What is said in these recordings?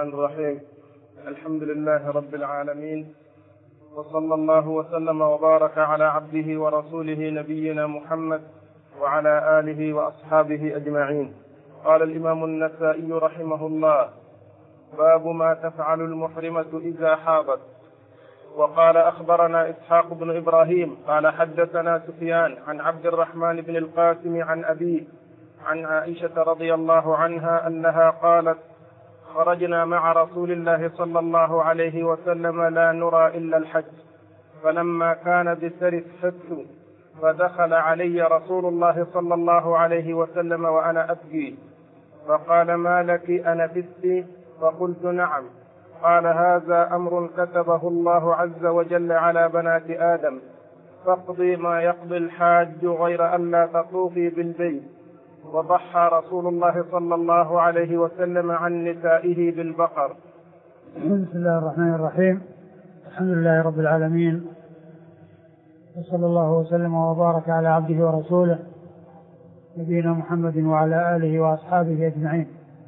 الرحمن الرحيم. الحمد لله رب العالمين، وصلى الله وسلم وبارك على عبده ورسوله نبينا محمد وعلى آله وأصحابه أجمعين. قال الإمام النسائي رحمه الله: باب ما تفعل المحرمة إذا حاضت. وقال: أخبرنا إسحاق بن إبراهيم قال حدثنا سفيان عن عبد الرحمن بن القاسم عن أبيه عن عائشة رضي الله عنها أنها قالت: خرجنا مع رسول الله صلى الله عليه وسلم لا نرى إلا الحج، فلما كان بسرس حدث فدخل علي رسول الله صلى الله عليه وسلم وأنا أبكي، فقال: ما لك أنفست؟ فقلت: نعم. قال: هذا أمر كتبه الله عز وجل على بنات آدم، فاقضي ما يقضي الحاج غير أن لا تطوفي بالبيت. وضحى رسول الله صلى الله عليه وسلم عن نسائه بالبقر. بسم الله الرحمن الرحيم. الحمد لله رب العالمين، وصلى الله وسلم وبارك على عبده ورسوله نبينا محمد وعلى آله وأصحابه أجمعين.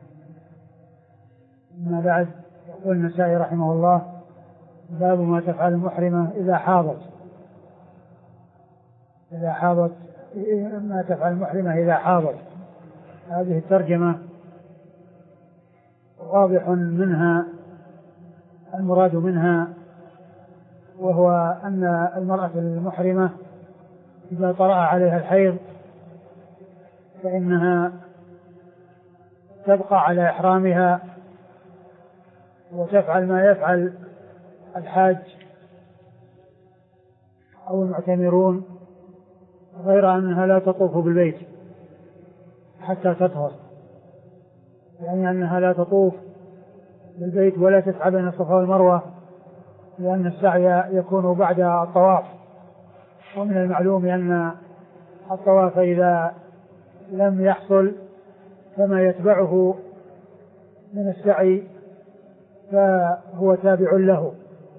أما بعد، يقول النسائي رحمه الله: باب ما تفعل المحرمة إذا حاضت. ما تفعل المحرمة إذا حاضت. هذه الترجمة واضح منها المراد منها، وهو أن المرأة المحرمة إذا طرأ عليها الحيض فإنها تبقى على إحرامها وتفعل ما يفعل الحاج أو المعتمرون، غير أنها لا تطوف بالبيت حتى تطهر، يعني أنها لا تطوف بالبيت ولا تسعى بين الصفا والمروة، لأن السعي يكون بعد الطواف. ومن المعلوم أن الطواف إذا لم يحصل فما يتبعه من السعي فهو تابع له،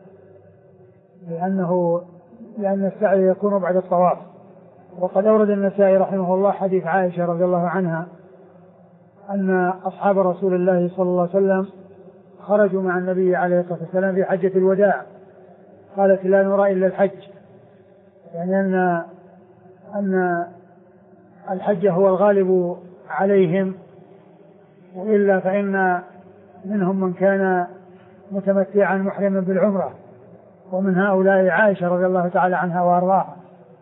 لأن السعي يكون بعد الطواف. وقد أورد النسائي رحمه الله حديث عائشة رضي الله عنها أن أصحاب رسول الله صلى الله عليه وسلم خرجوا مع النبي عليه الصلاة والسلام في حجة الوداع، قالت: لا نرى إلا الحج، يعني أن الحج هو الغالب عليهم، وإلا فإن منهم من كان متمتعا محرما بالعمرة، ومن هؤلاء عائشة رضي الله تعالى عنها وأرضاها.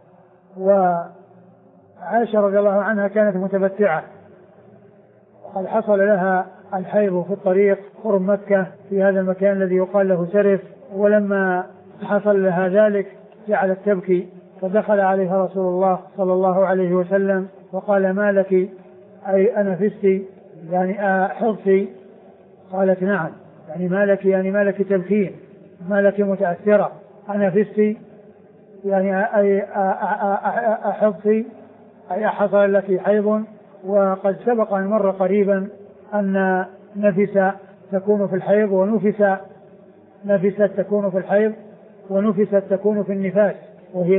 وعائشة رضي الله عنها كانت متمتعة، وقد حصل لها الحيض في الطريق قرب مكة في هذا المكان الذي يقال له سرف، ولما حصل لها ذلك جعلت تبكي، فدخل عليها رسول الله صلى الله عليه وسلم وقال: ما لك؟ أي أنفستي؟ يعني حضتي؟ قالت: نعم. يعني ما لك؟ يعني ما لك تبكين؟ ما لك متأثرة؟ أنفستي؟ يعني أي أحضتي؟ أي حصل لك حيض؟ وقد سبق أن مر قريبا أن نفس تكون في الحيض نفست تكون في الحيض ونفست تكون في النفاس، وهي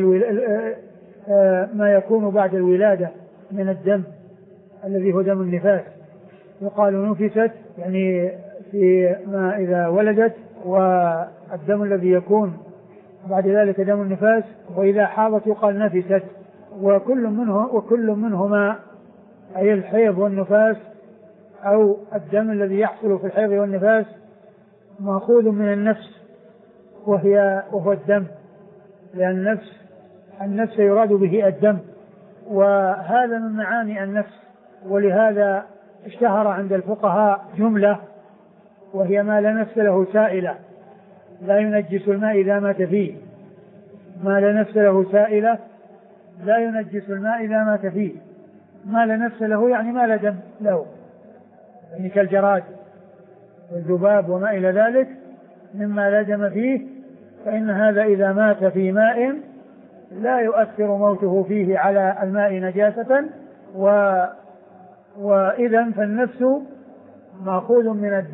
ما يكون بعد الولادة من الدم الذي هو دم النفاس، يقال نفست يعني في ما إذا ولدت، والدم الذي يكون بعد ذلك دم النفاس، وإذا حاضت يقال نفست. وكل منهما أي الحيض والنفاس أو الدم الذي يحصل في الحيض والنفاس مأخوذ من النفس، وهو الدم، لأن النفس يراد به الدم، وهذا من معاني النفس. ولهذا اشتهر عند الفقهاء جملة وهي: ما لا نفس له سائلة لا ينجس الماء إذا مات فيه. ما لا نفس له سائلة لا ينجس الماء إذا مات فيه. ما لا نفس له يعني ما لا دم له، يعني كالجراد والذباب وما إلى ذلك مما لا دم فيه، فإن هذا إذا مات في ماء لا يؤثر موته فيه على الماء نجاسة. وإذا فالنفس مأخوذ من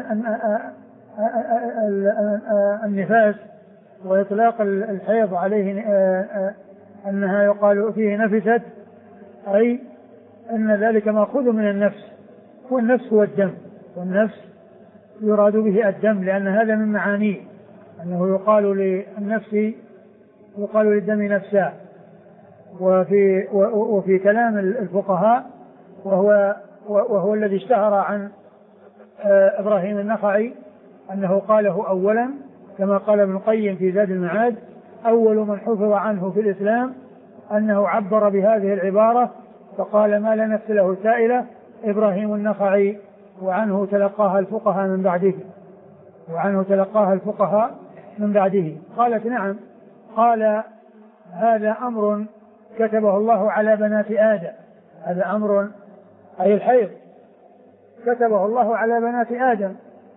النفاس، وإطلاق الحيض عليه أنها يقال فيه نفست، أي أن ذلك مأخوذ من النفس، والنفس هو الدم، والنفس يراد به الدم، لأن هذا من معانيه، أنه يقال للنفس يقال للدم نفسا. وفي كلام الفقهاء وهو الذي اشتهر عن إبراهيم النخعي أنه قاله أولا، كما قال ابن القيم في زاد المعاد: أول من حفظ عنه في الإسلام أنه عبر بهذه العبارة فقال: ما لا نفس له سائلة إبراهيم النخعي، وعنه تلقاها الفقهاء من بعده. قالت: نعم. قال: هذا أمر كتبه الله على بنات آدم. هذا أمر أي الحيض كتبه الله على بنات آدم،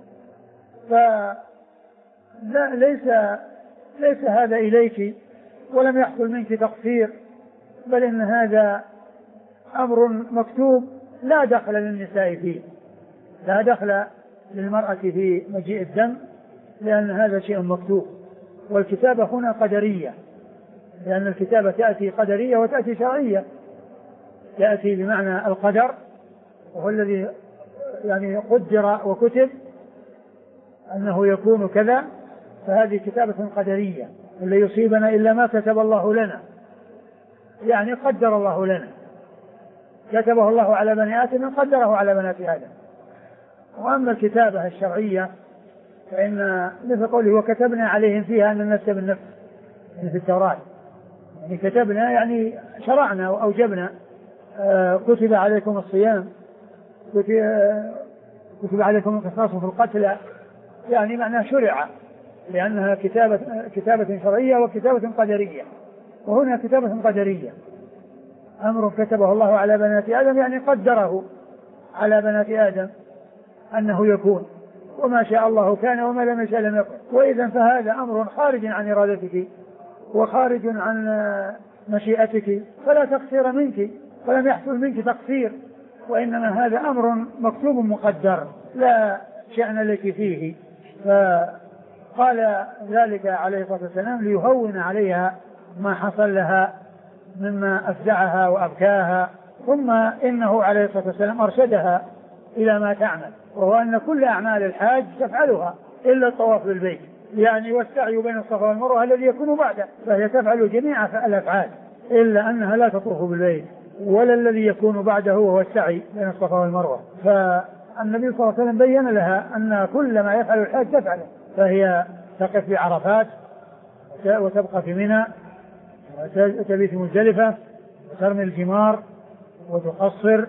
ليس هذا إليك ولم يحصل منك تقصير، بل إن هذا أمر مكتوب لا دخل للنساء فيه، لا دخل للمرأة في مجيء الدم، لأن هذا شيء مكتوب. والكتابة هنا قدرية، لأن الكتابة تأتي قدرية وتأتي شرعية. تأتي بمعنى القدر، وهو الذي يعني قدر وكتب أنه يكون كذا، فهذه كتابة قدرية. لا يصيبنا إلا ما كتب الله لنا، يعني قدر الله لنا، كتبه الله على بني آدم قدره على بنات آدم. وأما الكتابة الشرعية فإن مثل قوله: وكتبنا عليهم فيها أن النفس بالنفس، يعني في التوراة، يعني كتبنا يعني شرعنا وأوجبنا. كتب عليكم الصيام، كتب عليكم القصاص في القتلى، يعني معناه شرع، لأنها كتابة شرعية وكتابة قدرية. وهنا كتابة قدرية، أمر كتبه الله على بنات آدم، يعني قدره على بنات آدم أنه يكون، وما شاء الله كان وما لم يشاء لم يكن. وإذا فهذا أمر خارج عن إرادتك وخارج عن مشيئتك، فلا تقصير منك، ولم يحصل منك تقصير، وإنما هذا أمر مكتوب مقدر لا شأن لك فيه. فقال ذلك عليه الصلاة والسلام ليهون عليها ما حصل لها مما أفزعها وأبكاها. ثم إنه عليه الصلاة والسلام أرشدها إلى ما تعمل، وهو أن كل أعمال الحاج تفعلها إلا الطواف بالبيت، يعني والسعي بين الصفا والمروة الذي يكون بعده، فهي تفعل جميع الأفعال إلا أنها لا تطوف بالبيت، ولا الذي يكون بعده وهو السعي بين الصفا والمروة. فالنبي صلى الله عليه وسلم بين لها أن كل ما يفعل الحاج تفعله، فهي تقف في عرفات وتبقى في منى وتبيت في مزدلفة وترمي الجمار وتقصر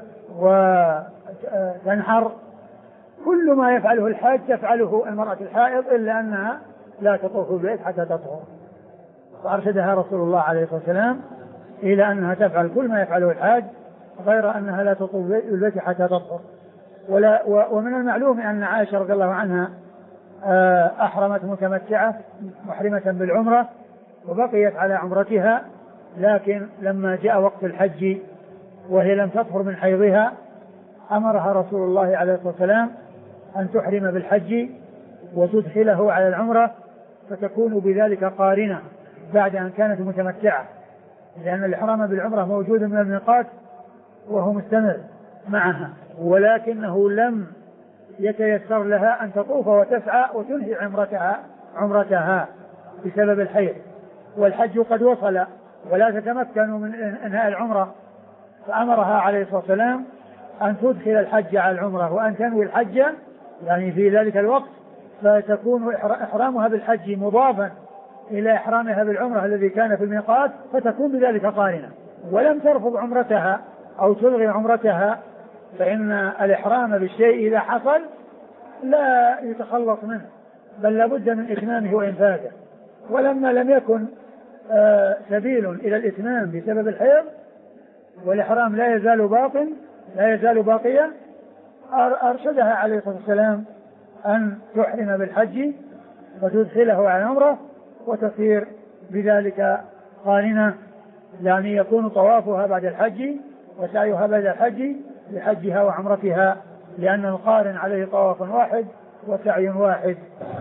وتنحر. كل ما يفعله الحاج تفعله المرأة الحائض، إلا أنها لا تطوف بالبيت حتى تطهر. فأرشدها رسول الله عليه الصلاة والسلام إلى أنها تفعل كل ما يفعله الحاج، غير أنها لا تطوف بالبيت حتى تطهر. ومن المعلوم أن عائشة رضي الله عنها أحرمت متمتعة محرمة بالعمرة وبقيت على عمرتها، لكن لما جاء وقت الحج وهي لم تطهر من حيضها أمرها رسول الله عليه الصلاة والسلام أن تحرم بالحج وتدخله على العمرة، فتكون بذلك قارنة بعد أن كانت متمتعة، لأن الإحرام بالعمرة موجود من الميقات وهو مستمر معها، ولكنه لم يتيسر لها أن تطوف وتسعى وتنهي عمرتها بسبب الحيض، والحج قد وصل ولا تتمكن من إنهاء العمرة، فأمرها عليه الصلاة والسلام أن تدخل الحج على العمرة وأن تنوي الحج يعني في ذلك الوقت، فتكون إحرامها بالحج مضافا إلى إحرامها بالعمرة الذي كان في الميقات، فتكون بذلك قارنة. ولم ترفض عمرتها أو تلغي عمرتها، فإن الإحرام بالشيء إذا حصل لا يتخلص منه، بل لابد من إتمامه وإنفاذه. ولما لم يكن سبيل إلى الإتمام بسبب الحيض والإحرام لا يزال باقيا، أرشدها عليه الصلاة والسلام أن تحرم بالحج وتدخله على العمرة وتصير بذلك قارنة، يعني يكون طوافها بعد الحج وسعيها بعد الحج لحجها وعمرتها، لأن القارن عليه طواف واحد وسعي واحد.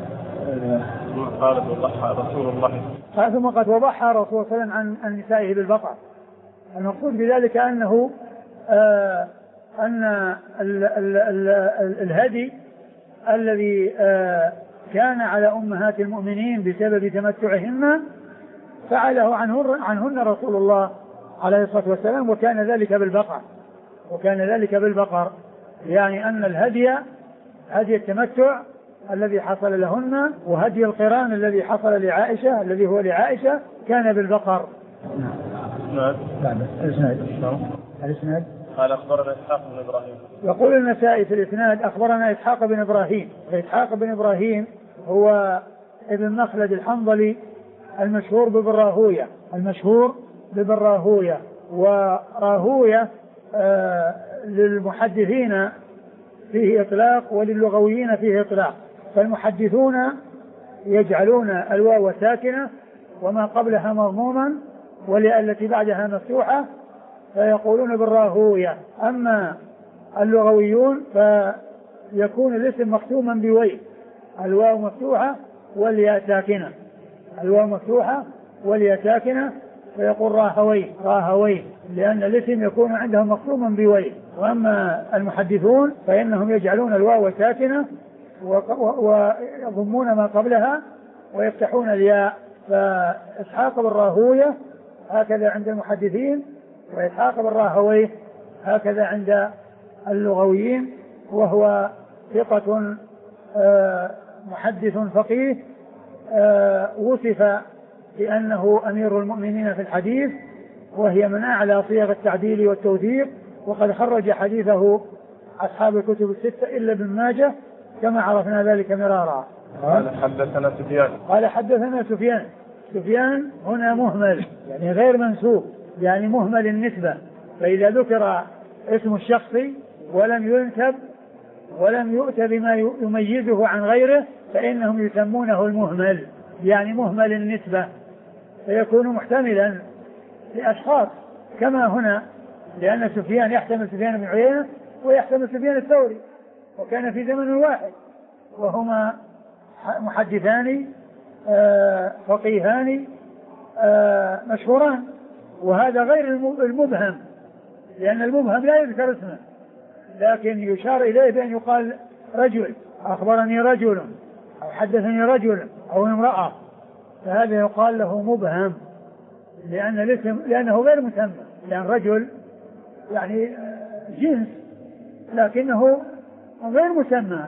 قالت وضحى رسول الله ثم قد وضحى رسول الله صلى الله عليه وسلم عن نسائه بالبقر. المقصود بذلك أنه أن الهدي الذي كان على أمهات المؤمنين بسبب تمتعهن فعله عنهن رسول الله عليه الصلاة والسلام، وكان ذلك بالبقر، يعني أن الهدي هدي التمتع الذي حصل لهن، وهدي القران الذي حصل لعائشة الذي هو لعائشة كان بالبقر. الإسناد قال أخبرنا إسحاق بن إبراهيم. يقول النسائي في الإسناد أخبرنا إسحاق بن إبراهيم. إسحاق بن إبراهيم هو ابن مخلد الحنظلي المشهور ببراهوية، وراهوية للمحدثين فيه إطلاق وللغويين فيه إطلاق، فالمحدثون يجعلون الواو ساكنة وما قبلها مضموما والتي بعدها مفتوحة فيقولون بالراهوية، أما اللغويون فيكون الاسم مختوما بوي، الواو مفتوحة والياء ساكنة فيقول راهوي لأن الاسم يكون عندهم مختوما بوي. وأما المحدثون فإنهم يجعلون الواو ساكنة ويضمون ما قبلها ويفتحون الياء، فإسحاق بالراهوية هكذا عند المحدثين، وإسحاق بالراهوي هكذا عند اللغويين، وهو ثقة محدث فقيه وصف بأنه أمير المؤمنين في الحديث، وهي من أعلى صيغ التعديل والتوثيق، وقد خرج حديثه أصحاب الكتب الستة إلا ابن ماجه كما عرفنا ذلك مرارا. قال حدثنا سفيان هنا مهمل، يعني غير منسوب، يعني مهمل النسبة، فإذا ذكر اسم الشخص ولم ينسب ولم يؤت بما يميزه عن غيره فإنهم يسمونه المهمل، يعني مهمل النسبة، فيكون محتملا لأشخاص كما هنا، لأن سفيان يحتمل سفيان بن عيينة ويحتمل سفيان الثوري، وكان في زمن واحد، وهما محدثان فقيهان مشهوران، وهذا غير المبهم، لأن المبهم لا يذكر اسمه لكن يشار إليه بأن يقال رجل، أخبرني رجل أو حدثني رجل أو امرأة، فهذا يقال له مبهم لأن الاسم لأنه غير مسمى، لأن رجل يعني جنس لكنه غير مسمى،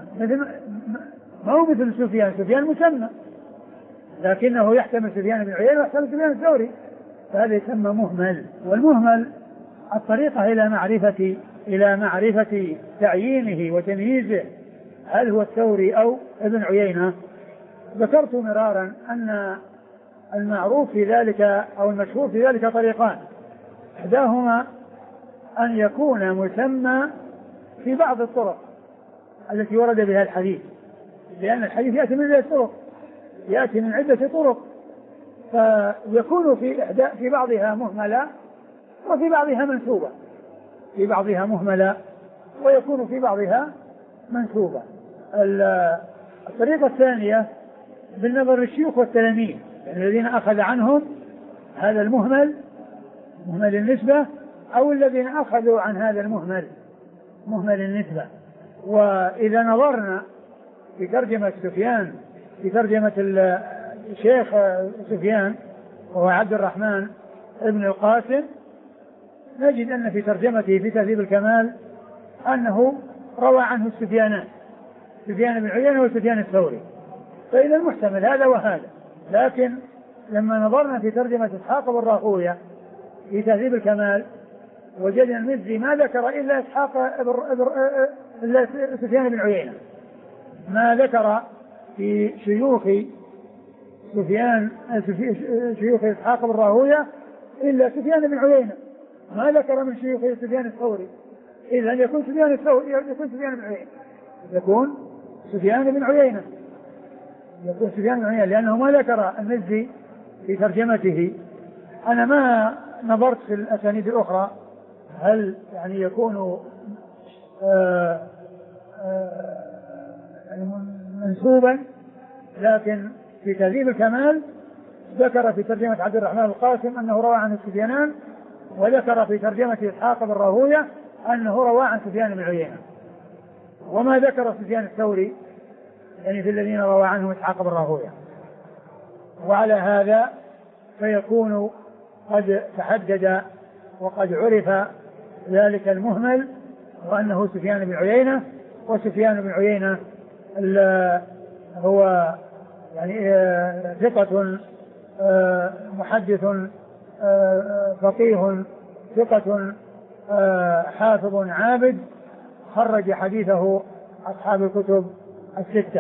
ما هو مثل سفيان مسمى لكنه يحتمل سفيان بن عيينة ويحتمل سفيان الثوري، فهذا يسمى مهمل. والمهمل الطريقة إلى معرفة تعيينه وتمييزه هل هو الثوري أو ابن عيينة. ذكرت مرارا أن المعروف في ذلك أو المشهور في ذلك طريقان، إحداهما أن يكون مسمى في بعض الطرق التي ورد بها الحديث، لأن الحديث يأتي من عدة طرق، يأتي من عدة طرق، فيكون في بعضها مهملة وفي بعضها منسوبة، في بعضها مهملة ويكون في بعضها منسوبة. الطريقة الثانية بالنظر للشيوخ والتلاميذ، يعني الذين أخذ عنهم هذا المهمل مهمل النسبة، أو الذين أخذوا عن هذا المهمل مهمل النسبة. وإذا نظرنا في ترجمة سفيان، في ترجمة الشيخ سفيان وهو عبد الرحمن ابن القاسم، نجد أن في ترجمته في تهذيب الكمال أنه روى عنه السفيانان، سفيان بن عيينة وسفيان الثوري، فإذا المحتمل هذا وهذا. لكن لما نظرنا في ترجمة إسحاق بن راهوية في تهذيب الكمال وجدنا المزي ما ذكر إلا إلا سفيان بن عيينة، ما ذكر في شيوخ إسحاق بن راهوية إلا سفيان بن عيينة، ما ذكر من شيوخ سفيان الثوري، إذا يكون سفيان الثوري يكون سفيان بن عيينة، يكون سفيان بن عيينة لأنه ما ذكر المزي في ترجمته. أنا ما نظرت في الأسانيد الأخرى هل يعني يكون منسوبا، لكن في تهذيب الكمال ذكر في ترجمة عبد الرحمن القاسم أنه روى عن السفيانان، وذكر في ترجمة إسحاق بن راهوية أنه روى عن سفيان بن عيينة، وما ذكر سفيان الثوري يعني في الذين روى عنهم إسحاق بن راهويه. وعلى هذا فيكون قد تحدد وقد عرف ذلك المهمل وأنه سفيان بن عيينة. وسفيان بن عيينة هو يعني ثقة محدث فقيه ثقة حافظ عابد، خرج حديثه أصحاب الكتب الستة.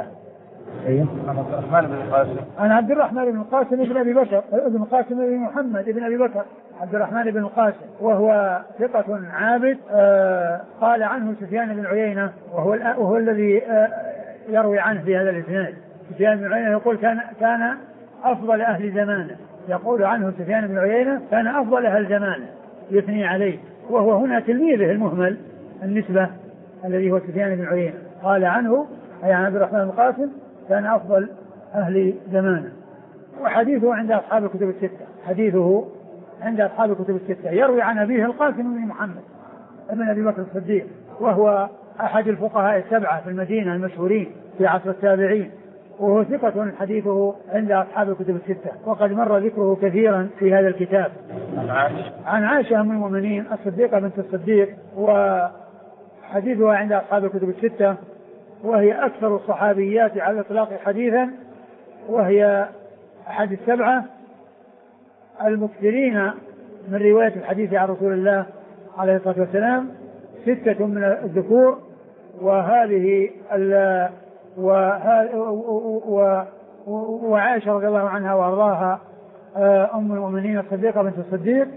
عن عبد الرحمن بن القاسم بن أبي بكر بن القاسم بن محمد بن أبي بكر عبد الرحمن بن القاسم، وهو ثقة عابد. قال عنه سفيان بن عيينة وهو الذي يروي عنه في هذا الإسناد. سفيان بن عيينة يقول كان أفضل أهل زمانه، يقول عنه سفيان بن عيينة كان أفضل أهل زمانه، يثني عليه، وهو هنا تلميذه المهمل النسبة الذي هو سفيان بن عيينة. قال عنه أي عن عبد الرحمن بن القاسم كان أفضل أهل زمانه. وحديثه عند أصحاب الكتب الستة، حديثه عند أصحاب الكتب الستة. يروي عن أبيه القاسم بن محمد ابن أبي بكر الصديق، وهو أحد الفقهاء السبعة في المدينة المشهورين في عصر التابعين، وهو ثقة حديثه عند أصحاب الكتب الستة، وقد مر ذكره كثيرا في هذا الكتاب. عن عائشة أم المؤمنين الصديقة بنت الصديق، وحديثها عند أصحاب الكتب الستة، وهي أكثر الصحابيات على الإطلاق حديثا، وهي أحد السبعة المكثرين من رواية الحديث عن رسول الله عليه الصلاة والسلام، 6 من الذكور، وعائشة رضي الله عنها وأرضاها أم المؤمنين الصديقة بنت الصديق،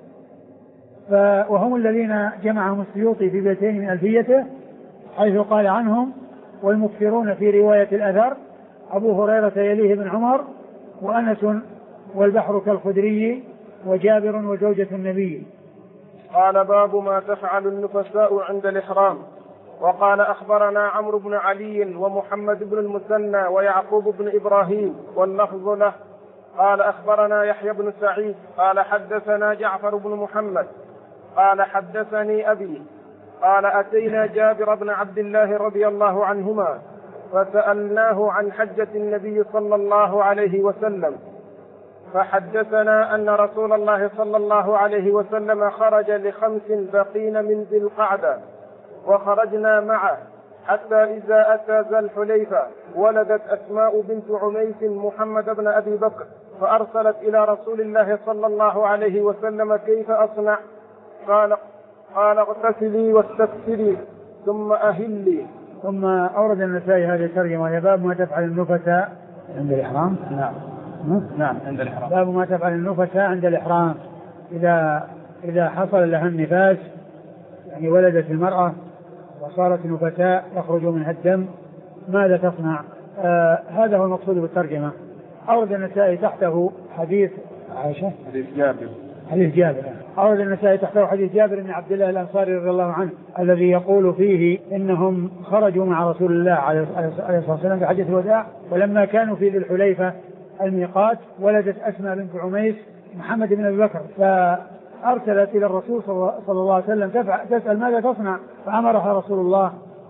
وهم الذين جمعهم السيوطي في بيتين من ألفيته، حيث قال عنهم: والمكثرون في رواية الأثر أبو هريرة يليه بن عمر وأنس والبحر كالخدري وجابر وزوجة النبي. قال: باب ما تفعل النفساء عند الإحرام. وقال: أخبرنا عمرو بن علي ومحمد بن المثنى ويعقوب بن إبراهيم واللفظ له. قال: أخبرنا يحيى بن سعيد قال: حدثنا جعفر بن محمد قال: حدثني أبي قال: أتينا جابر بن عبد الله رضي الله عنهما فسألناه عن حجة النبي صلى الله عليه وسلم، فحدثنا أن رسول الله صلى الله عليه وسلم خرج ل5 بقين من ذي القعدة، وخرجنا معه حتى إذا أتى ذا الحليفة ولدت أسماء بنت عميس محمد بن أبي بكر، فأرسلت إلى رسول الله صلى الله عليه وسلم: كيف أصنع؟ قال: اغتسلي واستكثري ثم أهلي. ثم أورد النسائي هذه الترجمة: يا باب ما تفعل النفساء عند الإحرام. نعم عند الإحرام. باب ما تفعل النفساء عند الإحرام، إذا حصل لها النفاس، يعني ولدت المرأة وصارت نفساء يخرج منها الدم، ماذا تصنع؟ هذا هو المقصود بالترجمة. أورد النسائي تحته حديث عائشة، حديث جابر. أورد النسائي تحته حديث جابر بن عبد الله الأنصاري رضي الله عنه، الذي يقول فيه إنهم خرجوا مع رسول الله عليه الصلاة والسلام في حجة الوداع، ولما كانوا في ذي الحليفة الميقات ولدت أسماء بنت عميس محمد بن أبي بكر، فأرسلت إلى الرسول صلى الله عليه وسلم تسأل ماذا تصنع، فأمرها رسول الله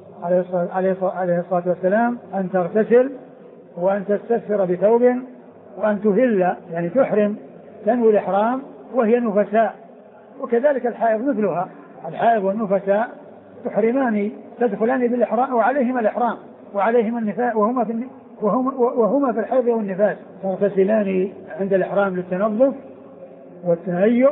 عليه الصلاة والسلام أن تغتسل وأن تستثر بثوب وأن تهل، يعني تحرم، تنوي الإحرام وهي نفساء. وكذلك الحائض مثلها، الحائض والنفساء تحرمان، تدخلان بالإحرام وعليهما الإحرام وعليهما النفاس، وهما في الحيض والنفاس، تغتسلان عند الإحرام للتنظف والتهيؤ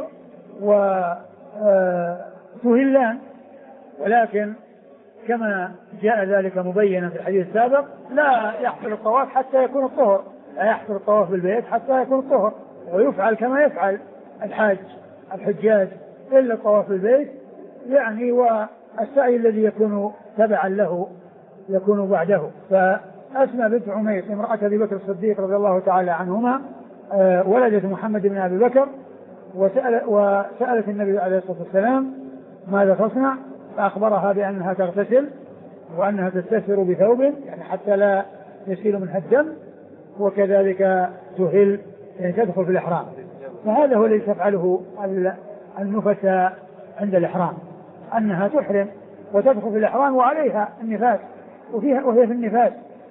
وتهلان. ولكن كما جاء ذلك مبينا في الحديث السابق: لا يحصل الطواف حتى يكون الطهر، لا يحصل الطواف بالبيت حتى يكون الطهر، ويفعل كما يفعل الحجاج إلا الطواف بالبيت، يعني والسعي الذي يكون تبعا له يكون بعده. فأسماء بنت عميس امرأة أبي بكر الصديق رضي الله تعالى عنهما ولدت محمد بن أبي بكر، وسألت النبي عليه الصلاة والسلام ماذا تصنع، فأخبرها بأنها تغتسل وأنها تستثر بثوب، يعني حتى لا يسيل منها الدم، وكذلك تهل، يعني تدخل في الإحرام. فهذا هو الذي تفعله النفساء عند الإحرام، أنها تحرم وتدخل في الإحرام وعليها النفاس، وهي في النفاس،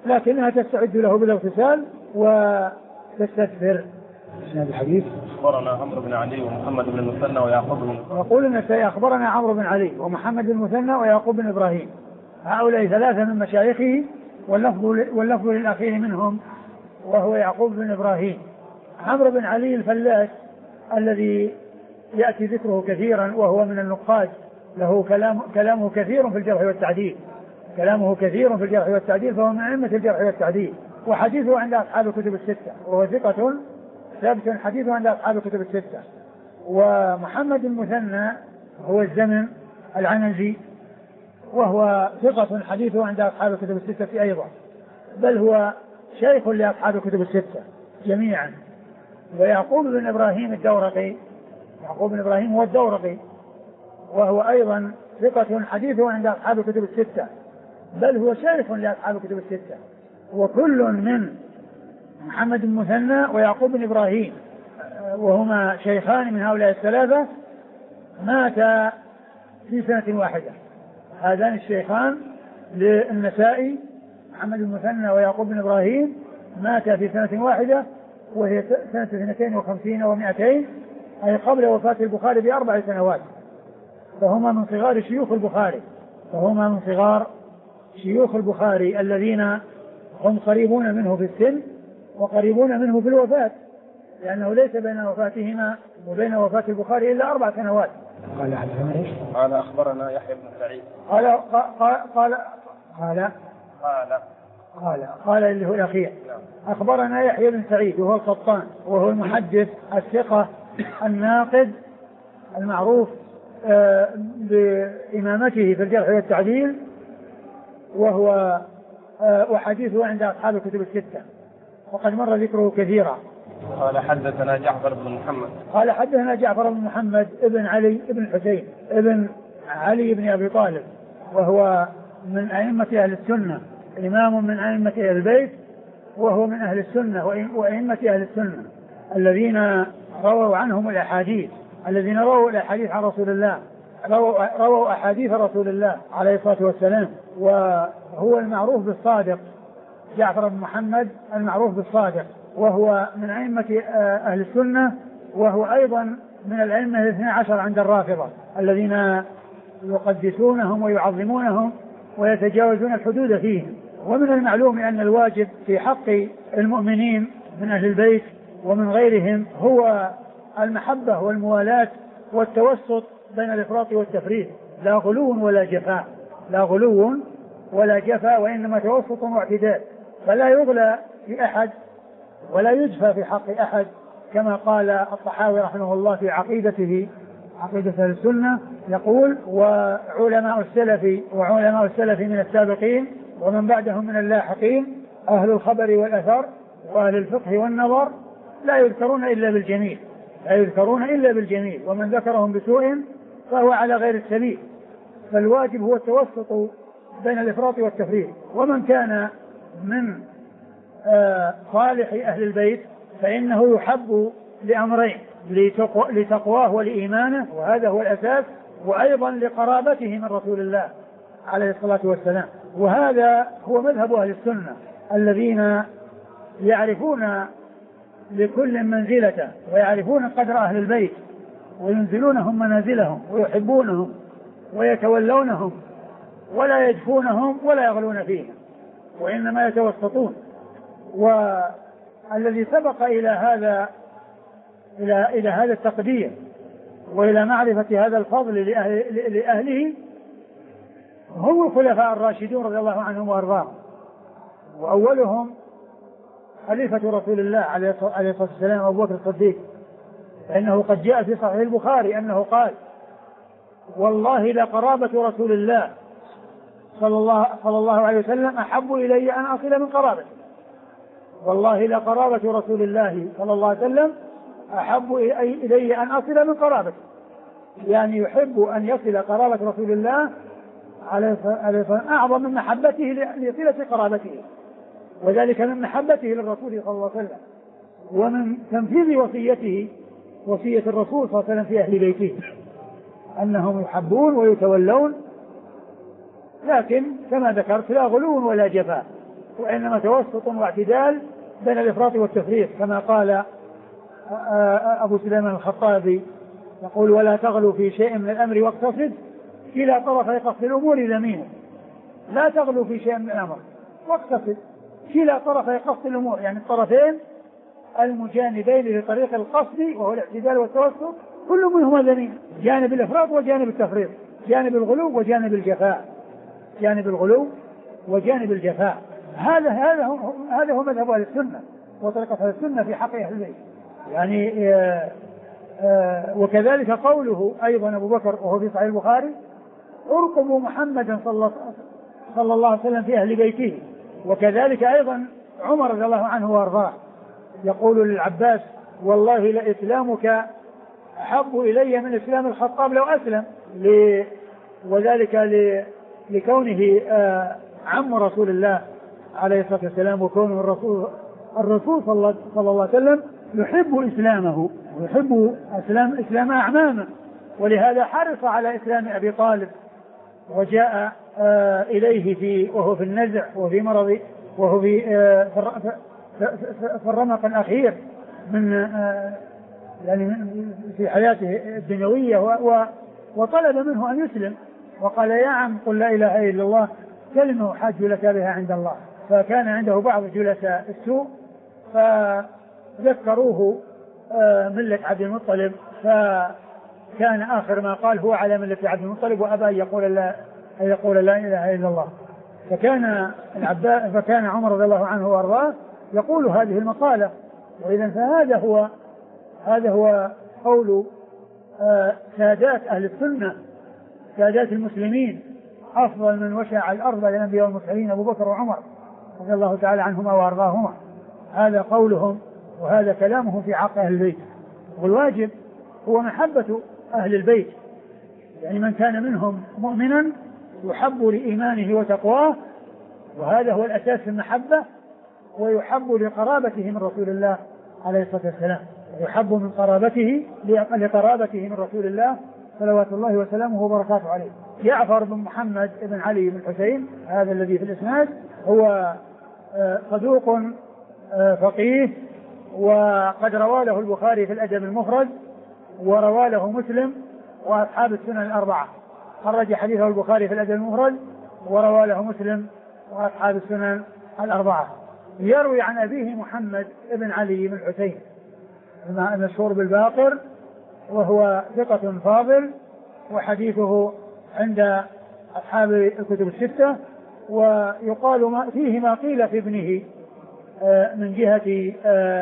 لكنها تستعد له بالاغتسال وتستدفر. هذا الحديث أخبرنا عمرو بن علي ومحمد بن المثنى ويعقوب بن يقول النسائي أخبرنا عمرو بن علي ومحمد بن المثنى ويعقوب بن إبراهيم، هؤلاء ثلاثة من مشايخه، واللفظ للأخير منهم وهو يعقوب بن إبراهيم. عمرو بن علي الفلاس الذي يأتي ذكره كثيرا وهو من النقاد، له كلامه كثير في الجرح والتعديل، كلامه كثير في الجرح والتعديل، فهو من أئمة الجرح والتعديل، وحديثه عند أصحاب الكتب الستة، وهو ثقة ثابت حديثه عند أصحاب الكتب الستة. ومحمد المثنى هو الزمن العنزي، وهو ثقة حديثه عند أصحاب الكتب الستة أيضا، بل هو شيخ لأصحاب الكتب الستة جميعا. ويعقوب بن إبراهيم الدورقي، يعقوب بن إبراهيم هو الدورقي، وهو أيضا ثقة حديثه عند أصحاب الكتب الستة، بل هو شيخ لأصحاب الكتب الستة. وكل من محمد المثنى ويعقوب بن إبراهيم وهما شيخان من هؤلاء الثلاثة مات في سنة واحدة. هذان الشيخان للنسائي محمد المثنى ويعقوب بن إبراهيم مات في سنة واحدة، وهي سنة 52 و200، أي قبل وفاة البخاري ب4 سنوات. فهما من صغار شيوخ البخاري، فهما من صغار شيوخ البخاري الذين هم قريبون منه في السن وقريبون منه في الوفاة، لأنه ليس بين وفاتهما وبين وفاة البخاري إلا 4 سنوات. قال أخبرنا يحيى بن سعيد قال اللي هو الأخير أخبرنا يحيى بن سعيد وهو القطان، وهو المحدث الثقة الناقد المعروف بإمامته في الجرح والتعديل، وهو وحديثه عند أصحاب الكتب الستة، وقد مر ذكره كثيرا. قال حدثنا جعفر بن محمد قال حدثنا جعفر بن محمد ابن علي ابن الحسين ابن علي بن أبي طالب، وهو من أئمة أهل السنة، إمام من أئمة أهل البيت، وهو من أهل السنة وأئمة أهل السنة الذين رووا عنهم الأحاديث، الذين رووا الأحاديث عن رسول الله، رووا أحاديث رسول الله عليه الصلاة والسلام. وهو المعروف بالصادق، جعفر بن محمد المعروف بالصادق، وهو من أئمة أهل السنة، وهو أيضا من الأئمة 12 عند الرافضة الذين يقدسونهم ويعظمونهم ويتجاوزون الحدود فيهم. ومن المعلوم أن الواجب في حق المؤمنين من أهل البيت ومن غيرهم هو المحبة والموالاة والتوسط بين الإفراط والتفريط، لا غلو ولا جفاء، لا غلو ولا جفاء، وإنما توسط واعتدال، فلا يغلى في أحد ولا يجفى في حق أحد، كما قال الطحاوي رحمه الله في عقيدته، عقيدة أهل السنة، يقول: وعلماء السلف من السابقين ومن بعدهم من اللاحقين أهل الخبر والأثر وأهل الفقه والنظر لا يذكرون إلا بالجميل، ومن ذكرهم بسوء فهو على غير السبيل. فالواجب هو التوسط بين الإفراط والتفريط. ومن كان من صالح أهل البيت فإنه يحب لأمرين: لتقواه ولإيمانه، وهذا هو الأساس، وأيضا لقرابته من رسول الله عليه الصلاة والسلام. وهذا هو مذهب أهل السنة الذين يعرفون لكل منزلته ويعرفون قدر أهل البيت وينزلونهم منازلهم ويحبونهم ويتولونهم ولا يجفونهم ولا يغلون فيهم، وإنما يتوسطون. والذي سبق إلى هذا التقدير وإلى معرفة هذا الفضل لأهله هم الخلفاء الراشدون رضي الله عنهم وأرضاهم، وأولهم خليفة رسول الله عليه الصلاة والسلام أبو بكر الصديق، فإنه قد جاء في صحيح البخاري أنه قال: والله لقرابة رسول الله صلى الله عليه وسلم أحب إلي أن أصل من قرابته. والله لقرابة رسول الله صلى الله عليه وسلم أحب إلي أن أصل من قرابته، يعني يحب أن يصل قرابة رسول الله عليه الصلاة أعظم من محبته لصلة قرابته، وذلك من محبته للرسول صلى الله عليه وسلم، ومن تنفيذ وصية الرسول صلى الله عليه وسلم في أهل بيته أنهم يحبون ويتولون، لكن كما ذكرت لا غلو ولا جفاء، وإنما توسط واعتدال بين الإفراط والتفريط، كما قال أبو سليمان الخطابي يقول: ولا تغلوا في شيء من الأمر واقتصد كلا طرفي قصد الأمور ذميم. لا تغلوا في شيء من الأمر واقتصد كلا طرفي قصد الأمور، يعني الطرفين المجانبين لطريق القصد وهو الاعتدال والتوسط كل منهما ذميم، جانب الإفراط وجانب التفريط، جانب الغلو وجانب الجفاء، جانب الغلو وجانب الجفاء. هذا هو مذهب أهل السنة وطريقة أهل السنة في حق أهل البيت. يعني وكذلك قوله أيضا أبو بكر وهو في صحيح البخاري: ارقبوا محمدا صلى الله عليه وسلم في أهل بيته. وكذلك أيضا عمر رضي الله عنه وارضاه يقول للعباس: والله لإسلامك أحب إلي من إسلام الخطاب لو أسلم، وذلك لكونه عم رسول الله عليه الصلاة والسلام، وكونه الرسول صلى الله عليه وسلم يحب إسلامه ويحب إسلام أعمامه، ولهذا حرص على إسلام أبي طالب، وجاء إليه وهو في النزع وفي مرض وهو في الرمق الأخير من يعني في حياته الدنيوية، وطلب منه أن يسلم، وقال: يا عم قل لا إله إلا الله كلمة حاج لك بها عند الله. فكان عنده بعض جلساء السوء فذكروه ملة عبد المطلب، فكان آخر ما قال: هو على ملة عبد المطلب وأبى أن يقول لا إله إلا الله. فكان عمر رضي الله عنه وأرضاه يقول هذه المقالة. وإذا هذا هو قول سادات أهل السنة، سادات المسلمين، أفضل من وشع الأرض بعد الأنبياء والمرسلين أبو بكر وعمر رضي الله تعالى عنهما وأرضاهما. هذا قولهم وهذا كلامهم في حق أهل البيت. والواجب هو محبة أهل البيت، يعني من كان منهم مؤمنا يحب لإيمانه وتقواه، وهذا هو الأساس في المحبة، ويحب لقرابته من رسول الله عليه الصلاة والسلام، يحب من قرابته لقرابته من رسول الله صلوات الله وسلامه وبركاته عليه. جعفر بن محمد بن علي بن حسين هذا الذي في الإسناد هو صدوق فقيه، وقد روى له البخاري في الأدب المفرد، وروى له مسلم وأصحاب السنن الأربعة. خرج حديثه البخاري في الأدب المفرد، وروى له مسلم وأصحاب السنن الأربعة. يروي عن أبيه محمد بن علي بن حسين المشهور بالباقر، وهو ثقة فاضل، وحديثه عند أصحاب الكتب الستة. ويقال فيه ما قيل في ابنه من جهة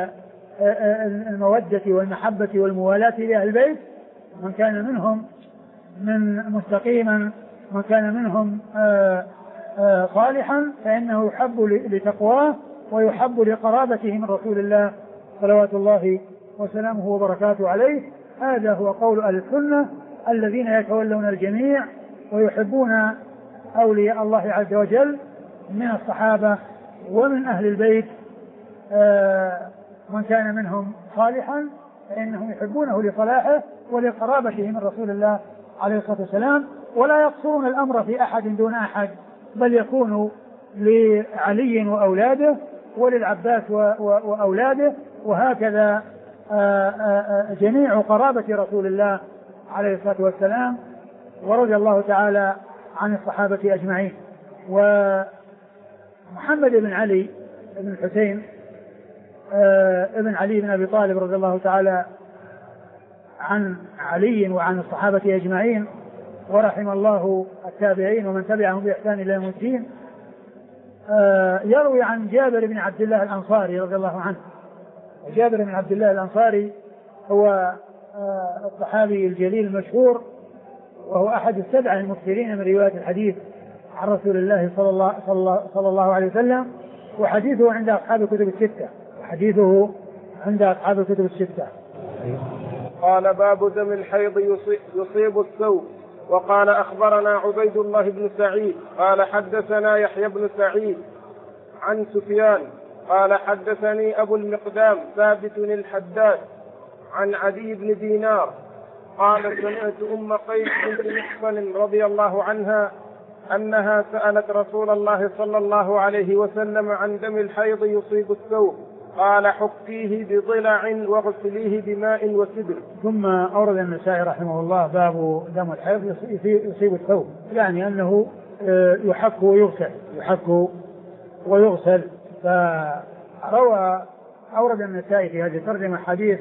المودة والمحبة والموالاة لأهل البيت، من كان منهم من مستقيما، من كان منهم صالحا، فإنه يحب لتقواه ويحب لقرابته من رسول الله صلوات الله وسلامه وبركاته عليه. هذا هو قول أهل السنة الذين يتولون الجميع ويحبون أولياء الله عز وجل من الصحابة ومن أهل البيت. من كان منهم صالحا فإنهم يحبونه لصلاحه ولقرابته من رسول الله عليه الصلاة والسلام، ولا يقصرون الأمر في أحد دون أحد، بل يكون لعلي وأولاده وللعباس وأولاده، وهكذا جميع قرابة رسول الله عليه الصلاة والسلام، ورضي الله تعالى عن الصحابة أجمعين. ومحمد بن علي بن الحسين ابن علي بن أبي طالب رضي الله تعالى عن علي وعن الصحابة أجمعين، ورحم الله التابعين ومن تبعهم بإحسان إلى يوم الدين. يروي عن جابر بن عبد الله الأنصاري رضي الله عنه. جابر بن عبد الله الأنصاري هو الصحابي الجليل المشهور، وهو أحد السبعة المكثرين من رواية الحديث عن رسول الله صلى الله عليه وسلم، وحديثه عند أصحاب الكتب الستة، قال: باب دم الحيض يصيب الثوب. وقال: أخبرنا عبيد الله بن سعيد قال: حدثنا يحيى بن سعيد عن سفيان قال: حدثني أبو المقدام ثابت الحداد عن عدي بن دينار قال: سمعت أم قيس بنت محصن رضي الله عنها أنها سألت رسول الله صلى الله عليه وسلم عن دم الحيض يصيب الثوب، قال حكيه بضلع واغسليه بماء وسدر. ثم أورد النسائي رحمه الله باب دم الحيض يصيب الثوب، يعني أنه يحك ويغسل. أورد النسائي في هذه الترجمة حديث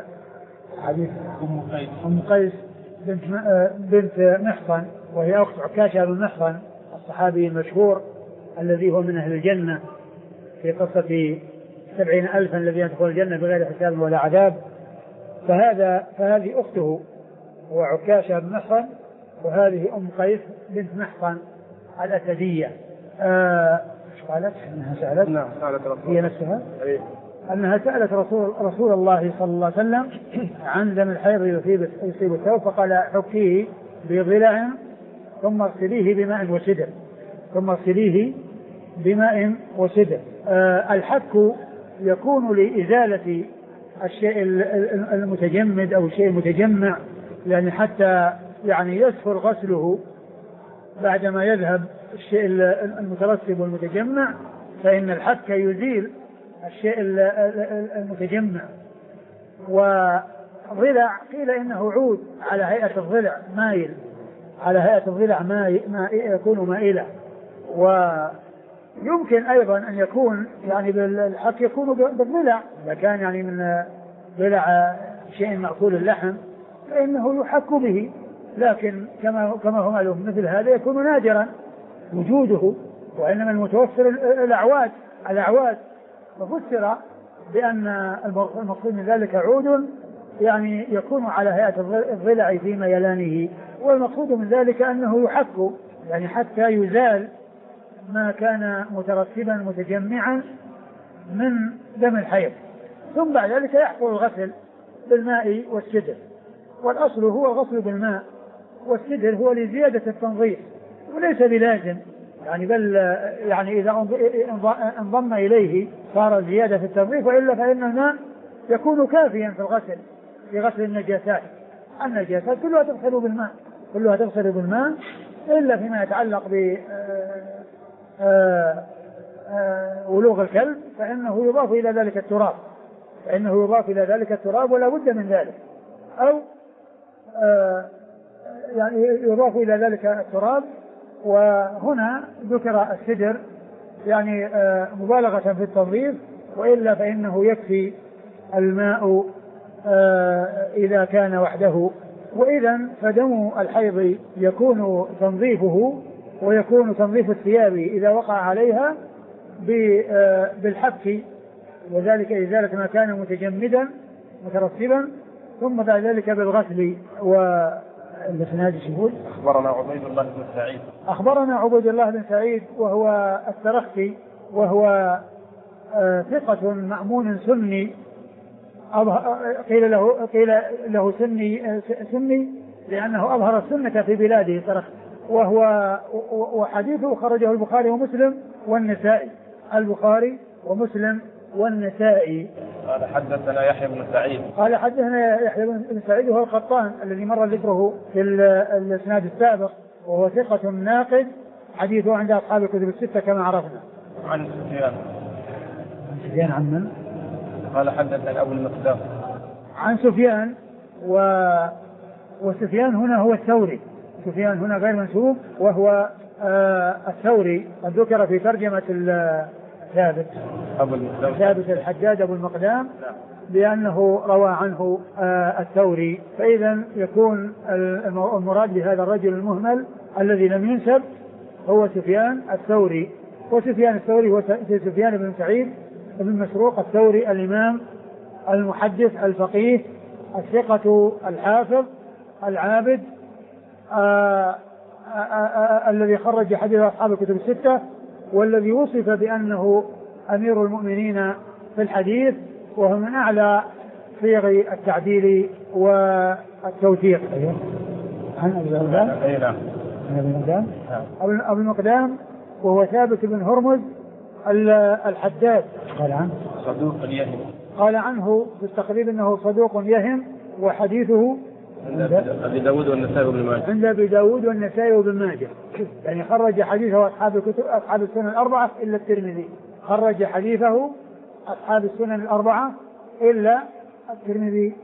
أم قيس بنت محصن، وهي أخت عكاشة بن محصن الصحابي المشهور الذي هو من أهل الجنة في قصة 70,000 الذين يدخلون الجنة بغير حساب ولا عذاب. فهذه أخته هو عكاشة بن محصن، وهذه أم قيس بنت محصن الأسدية. قالت أنها سألت، نعم سألت هي نفسها أنها سألت رسول الله صلى الله عليه وسلم عن دم الحيض يصيب الثوب، فقال حكيه بضلع ثم اغسليه بماء وسدر. الحك يكون لإزالة الشيء المتجمد أو الشيء المتجمع، يعني حتى يعني يسهل غسله بعدما يذهب الشيء المترسب والمتجمع، فإن الحك يزيل الشيء المتجمع. وضلع قيل إنه عود على هيئة الضلع مائل، على هيئة الضلع يكون مائلا. ويمكن أيضا أن يكون يعني بالحك يكون بالضلع، إذا كان يعني من ضلع شيء مأكول اللحم فإنه يحك به، لكن كما هو معلوم مثل هذا يكون نادرا وجوده، وإنما المتوفر الأعواد. ففسر بأن المقصود من ذلك عود يعني يكون على هيئة الضلع في ميلانه، والمقصود من ذلك أنه يحك يعني حتى يزال ما كان مترسبا متجمعا من دم الحيض، ثم بعد ذلك يحصل الغسل بالماء والسدر. والأصل هو الغسل بالماء والسدر هو لزيادة التنظيف وليس بلازم، يعني بل يعني إذا انضم إليه صار زيادة في التنظيف، وإلا فإن الماء يكون كافيا في غسل النجاسات كلها تغسل بالماء إلا فيما يتعلق ب ولوغ الكلب فإنه يضاف إلى ذلك التراب ولا بد من ذلك، أو يعني يضاف إلى ذلك التراب. وهنا ذكر السدر يعني مبالغة في التنظيف، وإلا فإنه يكفي الماء إذا كان وحده. وإذا فدم الحيض يكون تنظيفه ويكون تنظيف الثياب إذا وقع عليها بالحك، وذلك إزالة ما كان متجمدا مترسبا، ثم بعد ذلك بالغسل. والإسناد شهود أخبرنا عبيد الله بن سعيد وهو السرخسي، وهو ثقة مأمون سني، قيل له سني لأنه أظهر السنة في بلاده سرخسي، وحديثه خرجه البخاري ومسلم والنسائي. قال حدثنا يحيى بن سعيد وهو القطان الذي مر ذكره في الإسناد السابق، وهو ثقة ناقد، حديثه عند أصحاب الكتب الستة كما عرفنا. عن سفيان عن من؟ قال حدثنا أبو المقدام عن سفيان، وسفيان هنا هو الثوري، سفيان هنا غير منسوب وهو الثوري، قد ذكر في ترجمة ثابت الحجاج أبو المقدام بأنه روى عنه الثوري. فإذا يكون المراد بهذا الرجل المهمل الذي لم ينسب هو سفيان الثوري. وسفيان الثوري هو سفيان بن سعيد بن مسروق الثوري الإمام المحدث الفقيه الثقة الحافظ العابد الذي خرج حديث أصحاب الكتب الستة، والذي وصف بأنه أمير المؤمنين في الحديث، وهو من أعلى صيغ التعديل والتوثيق. عن أبي المقدام وهو ثابت بن هرمز الحداد، قال عنه في التقريب أنه صدوق يهم، وحديثه أبي داود والنسائي وابن ماجه. عند أبي داود والنسائي وابن ماجه، يعني خرج حديثه أصحاب السنن الأربعة إلا الترمذي، خرج حديثه أصحاب السنن الأربعة إلا الترمذي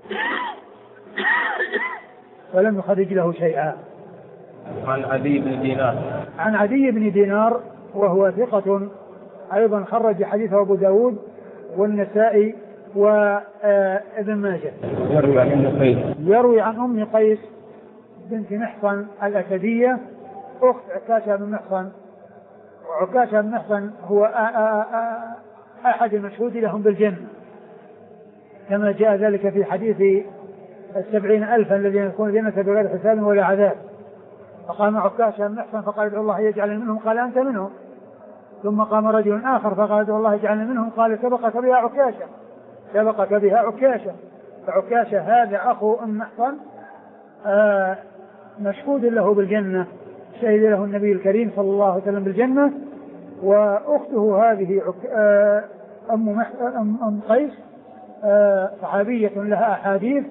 ولم يخرج له شيئا. عن عدي بن دينار. عن عدي بن دينار وهو ثقة أيضا خرج حديثه أبو داود والنسائي وابن ماجه. يروي عن أم قيس بنت محصن الأسدية أخت عكاشة بن محصن، وعكاشة بن محصن هو أحد المشهود لهم بالجنة كما جاء ذلك في حديث 70,000 الذين يكون الجنة بغير حساب ولا عذاب. فقام عكاشة بن محصن فقال ادعو الله يجعل منهم، قال أنت منهم. ثم قام رجل آخر فقال ادعو الله يجعل منهم، قال سبقك بها عكاشة، سبقك بها عكاشة. فعكاشة هذا أخو أم محصن مشهود له بالجنة، شهد له النبي الكريم صلى الله عليه وسلم بالجنة. وأخته هذه أم قيس صحابية لها أحاديث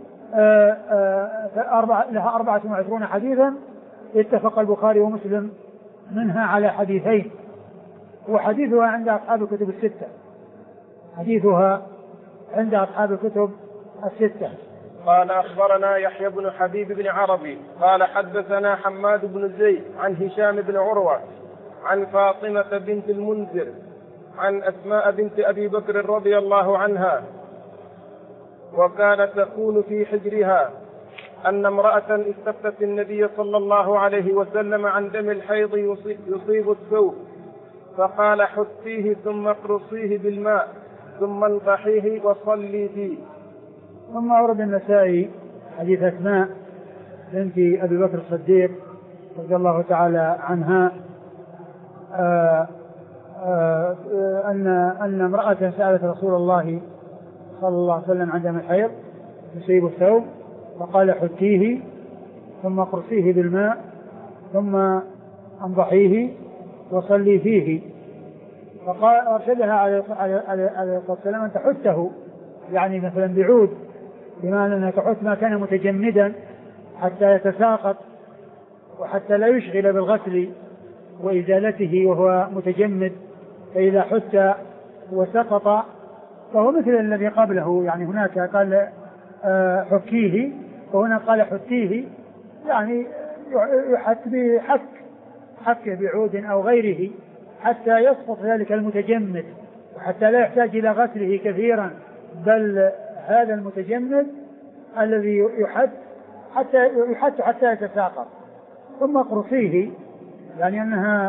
لها 24 حديثا، اتفق البخاري ومسلم منها على حديثين، وحديثها عند أصحاب الكتب الستة، حديثها عند أصحاب الكتب الستة. قال أخبرنا يحيى بن حبيب بن عربي قال حدثنا حماد بن زيد عن هشام بن عروة عن فاطمة بنت المنذر عن أسماء بنت أبي بكر رضي الله عنها، وكانت تقول في حجرها أن امرأة استفتت النبي صلى الله عليه وسلم عن دم الحيض يصيب الثوب، فقال حثيه ثم اقرصيه بالماء ثم انضحيه وصلي فيه. ثم أورد النسائي حديث أسماء بنت أبي بكر الصديق رضي الله تعالى عنها أن امرأة سألت رسول الله صلى الله عليه وسلم عن دم الحيض يصيب الثوب، فقال حثيه ثم اقرصيه بالماء ثم انضحيه وصلي فيه. فقال أرشدها عليه الصلاة والسلام أن تحثه، يعني مثلا بعود، بمعنى أنها تحث ما كان متجمدا حتى يتساقط وحتى لا يشغل بالغسل وإزالته وهو متجمد، فإذا حث وسقط فهو مثل الذي قبله، يعني هناك قال حكيه وهنا قال حثيه، يعني يحث حكه بعود أو غيره حتى يسقط ذلك المتجمد وحتى لا يحتاج إلى غسله كثيرا، بل هذا المتجمد الذي يحث حتى يتساقط. ثم اقرصيه، يعني أنها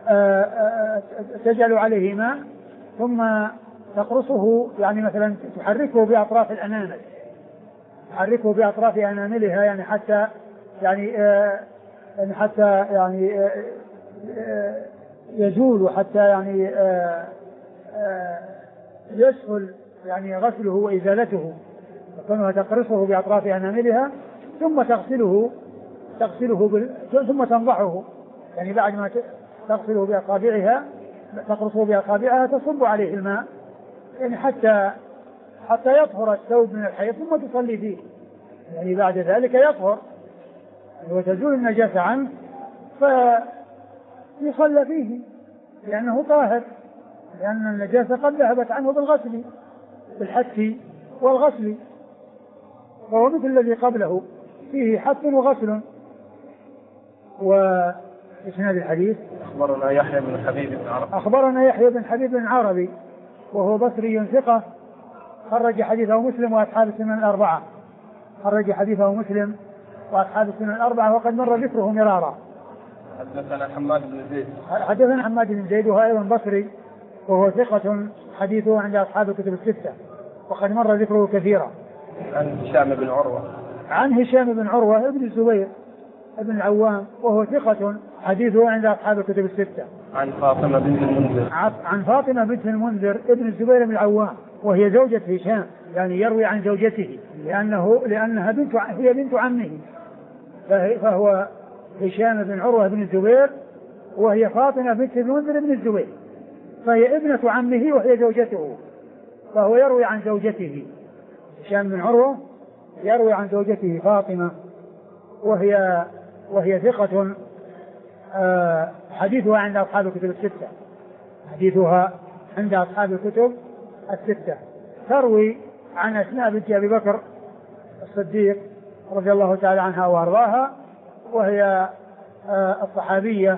تجعل عليه ماء ثم تقرصه، يعني مثلا تحركه بأطراف الأنامل، تحركه بأطراف أناملها، يعني حتى يزول وحتى يعني يسهل يعني غسله وإزالته، فكونها تقرصه بأطراف أناملها ثم ثم تنضحه، يعني بعد ما تغسله بأصابعها تقرصه بأصابعها تصب عليه الماء، يعني حتى يطهر الثوب من الحيض ثم تصلي فيه، يعني بعد ذلك يطهر وتزول النجاسة عنه فيصلى فيه لأنه طاهر، لأن النجاسة قد ذهبت عنه بالحث والغسل، وهو مثل الذي قبله فيه حث وغسل. وإسناد الحديث أخبرنا يحيى بن حبيب بن عربي وهو بصري ثقة، خرج حديثه مسلم وأصحاب السنن الأربعة، خرج حديثه مسلم وأصحاب السنن الأربعة وقد مر ذكره مرارا. حدثنا حماد بن زيد وهو أيضا بصري وهو ثقة، حديثه عند أصحاب الكتب الستة وقد مر ذكره كثيرا. عن هشام بن عروة ابن الزبير ابن العوام وهو ثقة، حديثه عند أصحاب الكتب الستة. عن فاطمة بنت المنذر ابن الزبير بن العوام وهي زوجة هشام، يعني يروي عن زوجته لأنها هي بنت عمه، فهو هشام بن عروة بن الزبير وهي فاطمة بنت المنذر بن الزبير، فهي ابنة عمه وهي زوجته، فهو يروي عن زوجته. هشام بن عروة يروي عن زوجته فاطمة وهي ثقة، حديثها عند أصحاب الكتب الستة، حديثها عند أصحاب الكتب الستة. تروي عن أسماء بنت أبي بكر الصديق رضي الله تعالى عنها وأرضاها، وهي الصحابية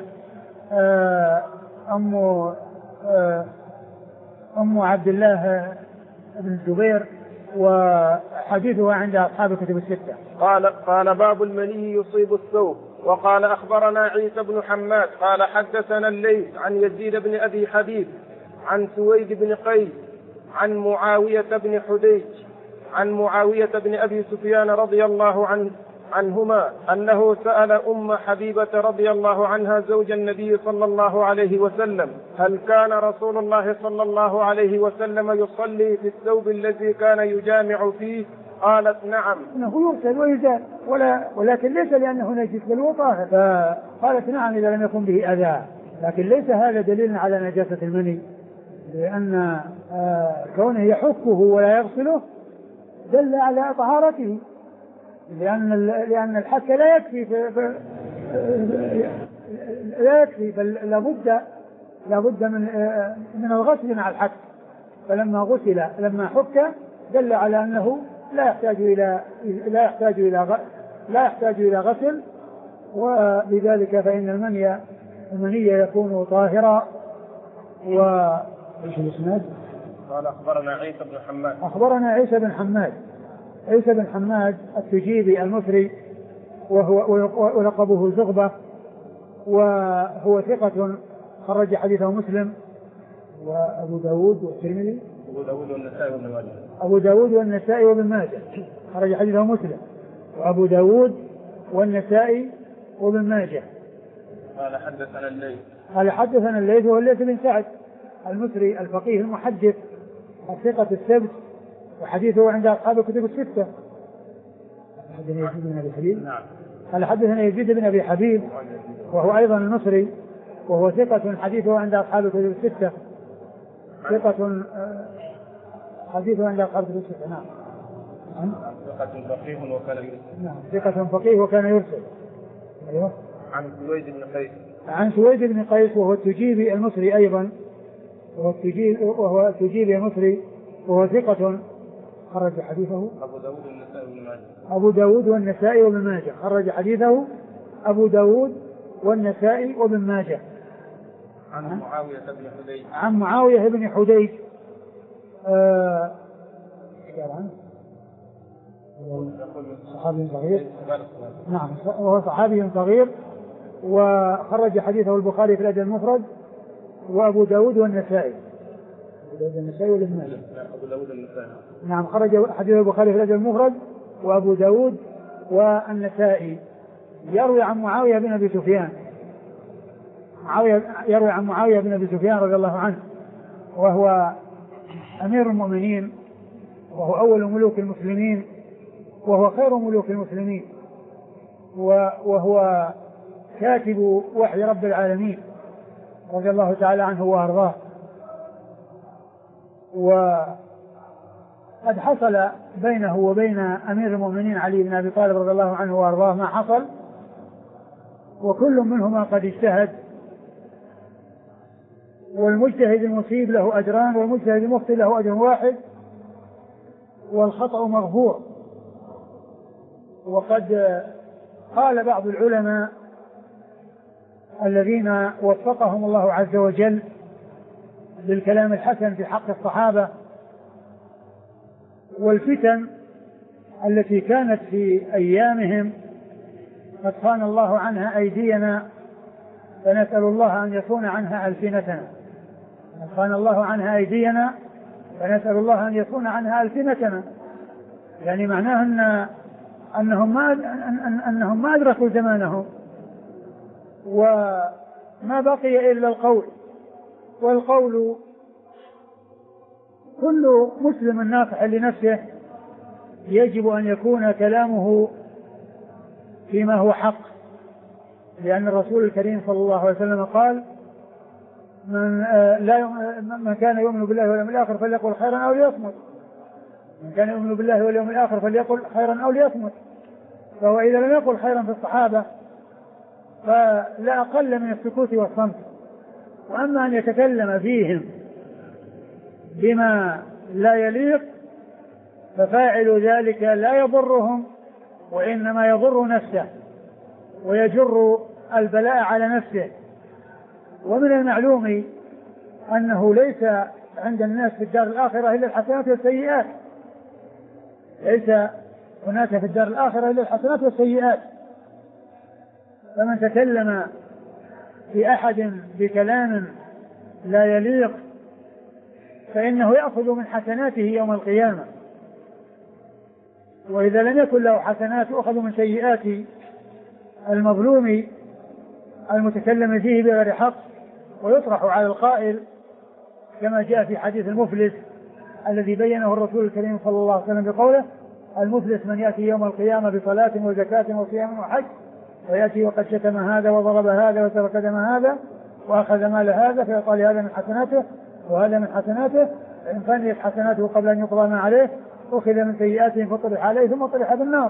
أم عبد الله بن الزبير، وحديثها عند أصحاب الكتب الستة. قال باب المني يصيب الثوب. وقال أخبرنا عيسى بن حماد قال حدثنا الليث عن يزيد بن أبي حبيب عن سويد بن قيس عن معاوية بن حديج عن معاوية بن أبي سفيان رضي الله عنهما أنه سأل أم حبيبة رضي الله عنها زوج النبي صلى الله عليه وسلم: هل كان رسول الله صلى الله عليه وسلم يصلي في الثوب الذي كان يجامع فيه؟ قالت: نعم. انه يرسل ويزال ولكن ليس لانه نجس بل هو طاهر. فقالت: نعم اذا لم يكن به اذى، لكن ليس هذا دليل على نجاسة المني، لان كونه يحكه ولا يغسله دل على طهارته، لأن الحك لا يكفي بل لابد من الغسل مع الحك. فلما حك دل على أنه لا يحتاج إلى غسل، وبذلك فإن المني يكون طاهرا. وإيش الإسناد؟ قال أخبرنا عيسى بن حماد. أخبرنا عيسى بن حماد التجيبي المصري، ولقبه زغبة، وهو ثقة خرج حديثه مسلم وأبو داود والترمذي. أبو داود والنسائي وابن ماجه خرج حديثه مسلم وأبو داود والنسائي وابن ماجه. قال حدثنا الليث وهو الليث بن سعد المصري الفقيه المحدث الثقة الثبت، وحديثه عند أصحاب الكتب الستة. حدثنا يزيد بن أبي حبيب. نعم. قال حدثنا يزيد بن أبي حبيب وهو أيضا المصري، وهو ثقة حديثه عند أصحاب الكتب الستة. ثقة حديثه عند أصحاب الكتب الستة. نعم. ثقة فقيه وكان يرسل. نعم، ثقة فقيه وكان يرسل. أيوه. عن سويد بن قيس. عن سويد بن قيس وهو التجيبي المصري أيضا، وهو التجيبي المصري، وهو ثقة خرج حديثه أبو داود والنسائي وابن ماجه. خرج حديثه أبو داود والنسائي وابن ماجه. عن معاوية بن حديج. صحابي صغير. نعم، وهو صحابي صغير، وخرج حديثه البخاري في الأدب المفرد وأبو داود والنسائي. نعم، خرج حديث البخاري في الأدب المفرد وأبو داود والنسائي. يروي عن معاوية بن أبي سفيان. يروي عن معاوية بن أبي سفيان رضي الله عنه، وهو أمير المؤمنين، وهو أول ملوك المسلمين، وهو خير ملوك المسلمين، وهو كاتب وحي رب العالمين رضي الله تعالى عنه وأرضاه. وقد حصل بينه وبين أمير المؤمنين علي بن أبي طالب رضي الله عنه وأرضاه ما حصل، وكل منهما قد اجتهد، والمجتهد المصيب له أجران والمجتهد المخطئ له أجر واحد، والخطأ مغفور. وقد قال بعض العلماء الذين وفقهم الله عز وجل بالكلام الحسن في حق الصحابة: والفتن التي كانت في أيامهم قد صان الله عنها أيدينا، فنسأل الله أن يصون عنها ألسنتنا. قد صان الله عنها أيدينا فنسأل الله أن يصون عنها ألسنتنا، يعني معناه أنهم ما أدركوا زمانهم، وما بقي إلا القول. والقول كل مسلم ناصح لنفسه يجب أن يكون كلامه فيما هو حق، لأن الرسول الكريم صلى الله عليه وسلم قال: من كان يؤمن بالله واليوم الآخر فليقل خيرا أو ليصمت. من كان يؤمن بالله واليوم الآخر فليقل خيرا أو ليصمت. فهو إذا لم يقل خيرا في الصحابة فلا أقل من السكوت والصمت. وأما أن يتكلم فيهم بما لا يليق ففاعل ذلك لا يضرهم وإنما يضر نفسه ويجر البلاء على نفسه. ومن المعلوم أنه ليس عند الناس في الدار الآخرة إلا الحسنات والسيئات، ليس هناك في الدار الآخرة إلا الحسنات والسيئات. فمن تكلم في أحد بكلام لا يليق فإنه يأخذ من حسناته يوم القيامة، وإذا لم يكن له حسنات أخذ من سيئات المظلوم المتكلم فيه بغير حق ويطرح على القائل، كما جاء في حديث المفلس الذي بينه الرسول الكريم صلى الله عليه وسلم بقوله: المفلس من يأتي يوم القيامة بصلاة وزكاة وصيام وحج ويأتي وقد شتم هذا وضرب هذا وسفك دم هذا وأخذ مال هذا فيقال هذا من حسناته وهذا من حسناته، فإن فنيت حسناته قبل أن يقضى ما عليه أخذ من سيئاته فطرح عليه ثم طرح بالنار.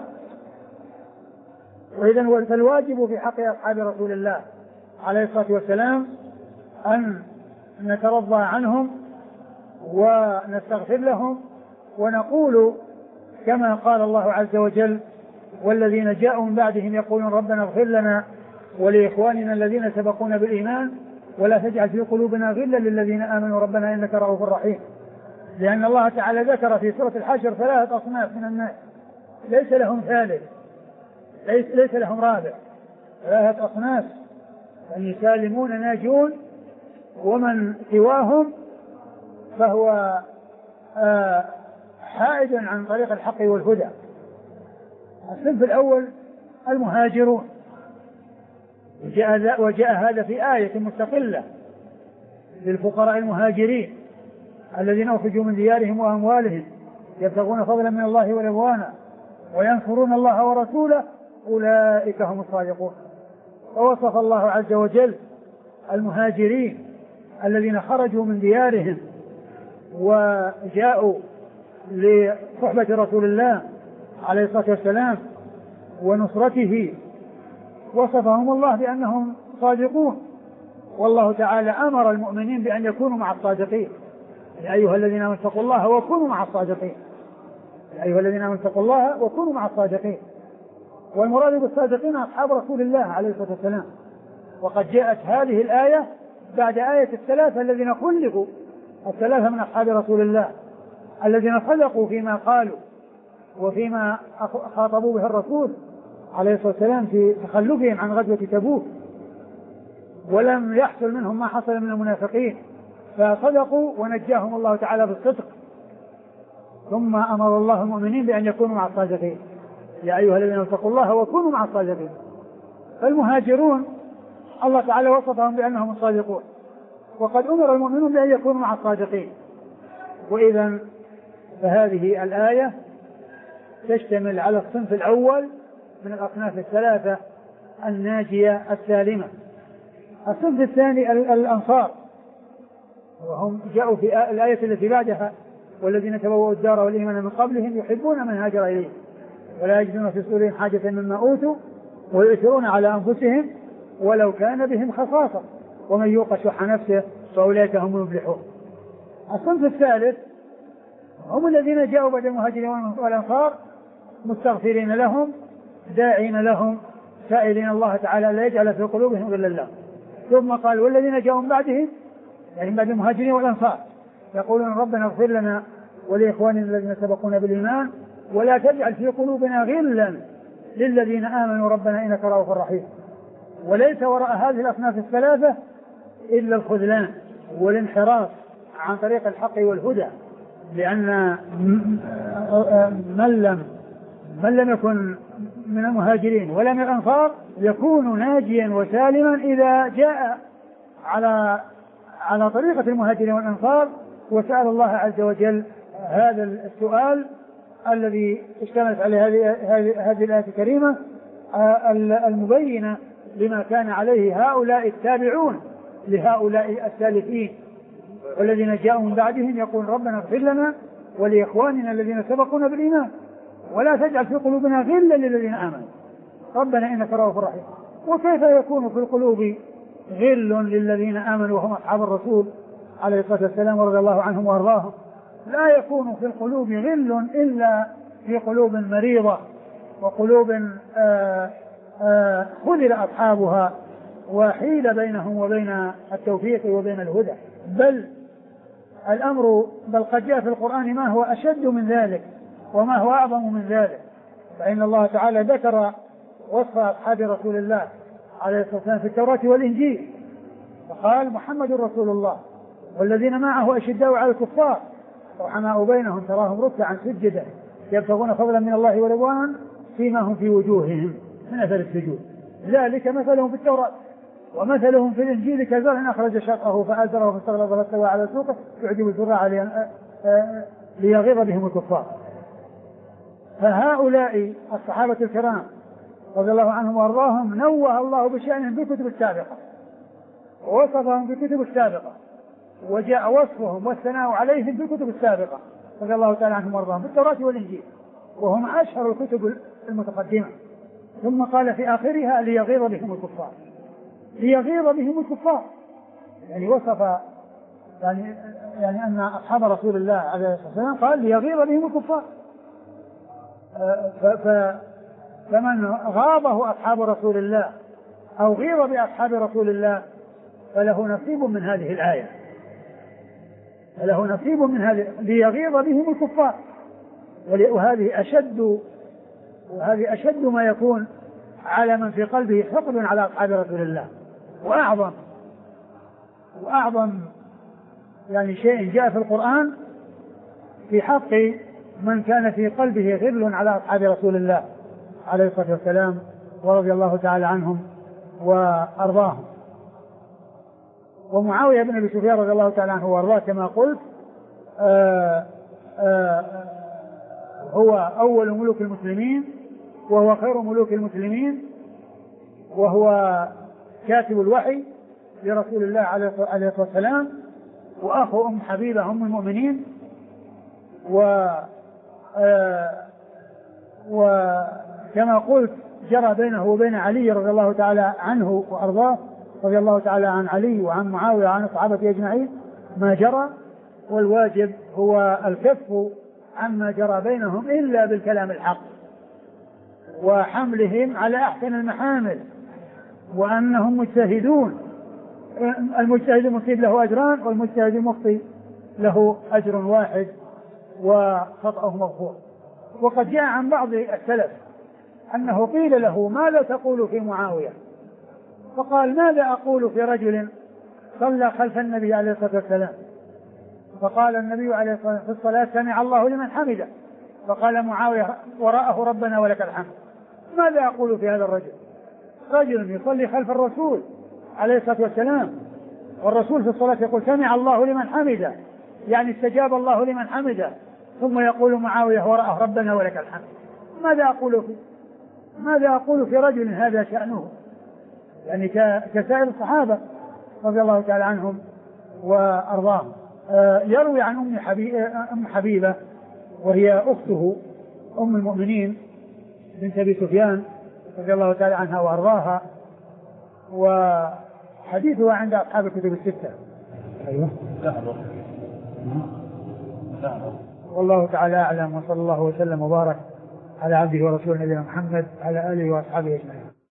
وإذن فالواجب في حق أصحاب رسول الله عليه الصلاة والسلام أن نترضى عنهم ونستغفر لهم ونقول كما قال الله عز وجل: والذين جاءوا من بعدهم يقولون ربنا اغفر لنا ولإخواننا الذين سبقونا بالإيمان ولا تجعل في قلوبنا غلا للذين آمنوا ربنا إنك رؤوف رحيم. لأن الله تعالى ذكر في سورة الحشر 3 أصناف من الناس ليس لهم ثالث، ليس لهم رابع، 3 أصناف: أن سالمون ناجون، ومن سواهم فهو حائد عن طريق الحق والهدى. الصنف الأول المهاجرون، وجاء هذا في آية مستقلة للفقراء المهاجرين الذين أخرجوا من ديارهم وأموالهم يبتغون فضلا من الله ورضوانا وينصرون الله ورسوله أولئك هم الصادقون. ووصف الله عز وجل المهاجرين الذين خرجوا من ديارهم وجاءوا لصحبة رسول الله عليه الصلاة والسلام ونصرته، وصفهم الله بأنهم صادقون. والله تعالى أمر المؤمنين بأن يكونوا مع الصادقين: يا أيها الذين آمنوا اتقوا الله وكونوا مع الصادقين. يا أيها الذين آمنوا اتقوا الله وكونوا مع الصادقين. والمراد بالصادقين أصحاب رسول الله عليه الصلاة والسلام. وقد جاءت هذه الآية بعد آية 3 الذين خلقوا، 3 من أصحاب رسول الله الذين صدقوا فيما قالوا وفيما خاطبوا به الرسول عليه الصلاة والسلام في تخلفهم عن غزوة تبوك، ولم يحصل منهم ما حصل من المنافقين فصدقوا ونجاهم الله تعالى بالصدق. ثم أمر الله المؤمنين بأن يكونوا مع الصادقين: يا أيها الذين اتقوا الله وكونوا مع الصادقين. فالمهاجرون الله تعالى وصفهم بأنهم الصادقون، وقد أمر المؤمنون بأن يكونوا مع الصادقين. وإذا فهذه الآية تشتمل على الصنف الأول من الأصناف 3 الناجية السالمة. الصنف الثاني الأنصار، وهم جاءوا في الآية التي بعدها: والذين تبوأوا الدار والإيمان من قبلهم يحبون من هاجر إليه ولا يجدون في صدورهم حاجة مما أوتوا ويؤثرون على أنفسهم ولو كان بهم خصاصة ومن يوق شح نفسه فأولئك هم المفلحون. الصنف الثالث هم الذين جاءوا بعد المهاجرين والأنصار مستغفرين لهم داعين لهم سائلين الله تعالى لا يجعل في قلوبهم غلا لهم. ثم قال: والذين جاءوا من بعدهم، يعني بعد المهاجرين والأنصار، يقولون ربنا اغفر لنا ولإخواننا الذين سبقونا بالإيمان ولا تجعل في قلوبنا غلا للذين آمنوا ربنا إنك رؤوف رحيم. وليس وراء هذه الأصناف 3 إلا الخذلان والانحراف عن طريق الحق والهدى، لأن من لم يكن من المهاجرين ولا من الأنصار يكون ناجيا وسالما إذا جاء على طريقة المهاجرين والأنصار وسأل الله عز وجل هذا السؤال الذي اشتملت عليه هذه الآية الكريمة المبينة لما كان عليه هؤلاء التابعون لهؤلاء السالفين. والذين جاءوا من بعدهم يقول ربنا اغفر لنا ولإخواننا الذين سبقونا بالإيمان ولا تجعل في قلوبنا غلا للذين آمنوا ربنا إنك رؤوف رحيم. وكيف يكون في القلوب غل للذين آمنوا وهم أصحاب الرسول عليه الصلاة والسلام ورضي الله عنهم وأرضاهم؟ لا يكون في القلوب غل إلا في قلوب مريضة وقلوب خذل أصحابها وحيل بينهم وبين التوفيق وبين الهدى. بل قد جاء في القرآن ما هو أشد من ذلك وما هو أعظم من ذلك. فإن الله تعالى ذكر وصف أصحاب رسول الله عليه الصلاة والسلام في التوراة والإنجيل فقال محمد رسول الله والذين معه أشداء على الكفار رحماء بينهم تراهم ركعا سجدا يبتغون فضلا من الله ورضوانا فيما هم في وجوههم من أثر السجود ذلك مثلهم في التوراة ومثلهم في الإنجيل كزرع أخرج شطأه فآزره فاستغلظ فاستوى على سوقه يعجب الزراع ليغيظ بهم الكفار. فهؤلاء الصحابة الكرام رضي الله عنهم وارضاهم نوه الله بشأنهم في الكتب السابقة ووصفهم في الكتب السابقة وجاء وصفهم والثناء عليهم في الكتب السابقة رضي الله تعالى عنهم وارضاهم في التوراة والإنجيل وهم أشهر الكتب المتقدمة. ثم قال في آخرها ليغيظ بهم الكفار ليغيظ بهم الكفار يعني وصف يعني أن أصحاب رسول الله عليه الصلاة والسلام قال ليغيظ بهم الكفار. فمن غاضه أصحاب رسول الله أو غيظ بأصحاب رسول الله فله نصيب من هذه الآية ليغيظ بهم الكفار. وهذه أشد ما يكون على من في قلبه حقد على أصحاب رسول الله وأعظم يعني شيء جاء في القرآن في حق من كان في قلبه غل على أصحاب رسول الله عليه الصلاة والسلام ورضي الله تعالى عنهم وأرضاهم. ومعاوية بن أبي سفيان رضي الله تعالى عنه وأرضاه كما قلت هو أول ملوك المسلمين وهو خير ملوك المسلمين وهو كاتب الوحي لرسول الله عليه الصلاة والسلام وأخو أم حبيبة أم المؤمنين وكما قلت جرى بينه وبين علي رضي الله تعالى عنه وأرضاه رضي الله تعالى عن علي وعن معاوية وعن الصحابة أجمعين ما جرى والواجب هو الكف عما جرى بينهم إلا بالكلام الحق وحملهم على أحسن المحامل وأنهم مجتهدون المجتهد المصيب له أجران والمجتهد المخطئ له أجر واحد وخطأه مغفور. وقد جاء عن بعض السلف أنه قيل له ماذا تقول في معاوية فقال ماذا أقول في رجل صلى خلف النبي عليه الصلاة والسلام فقال النبي عليه الصلاة والسلام في الصلاة سمع الله لمن حمده فقال معاوية وراءه ربنا ولك الحمد. ماذا أقول في هذا الرجل رجل يصلي خلف الرسول عليه الصلاة والسلام والرسول في الصلاة يقول سمع الله لمن حمده يعني استجاب الله لمن حمده ثم يقول معاوية وراءه ربنا ولك الحمد. ماذا أقول في رجل هذا شأنه يعني كسائر الصحابة رضي الله تعالى عنهم وأرضاهم. يروي عن أم حبيبة وهي أخته أم المؤمنين بنت أبي سفيان رضي الله تعالى عنها وأرضاها وحديثها عند أصحاب الكتب الستة. أيوة. والله تعالى أعلم وصلى الله وسلم وبارك على عبده ورسوله نبينا محمد على آله وأصحابه أجمعين.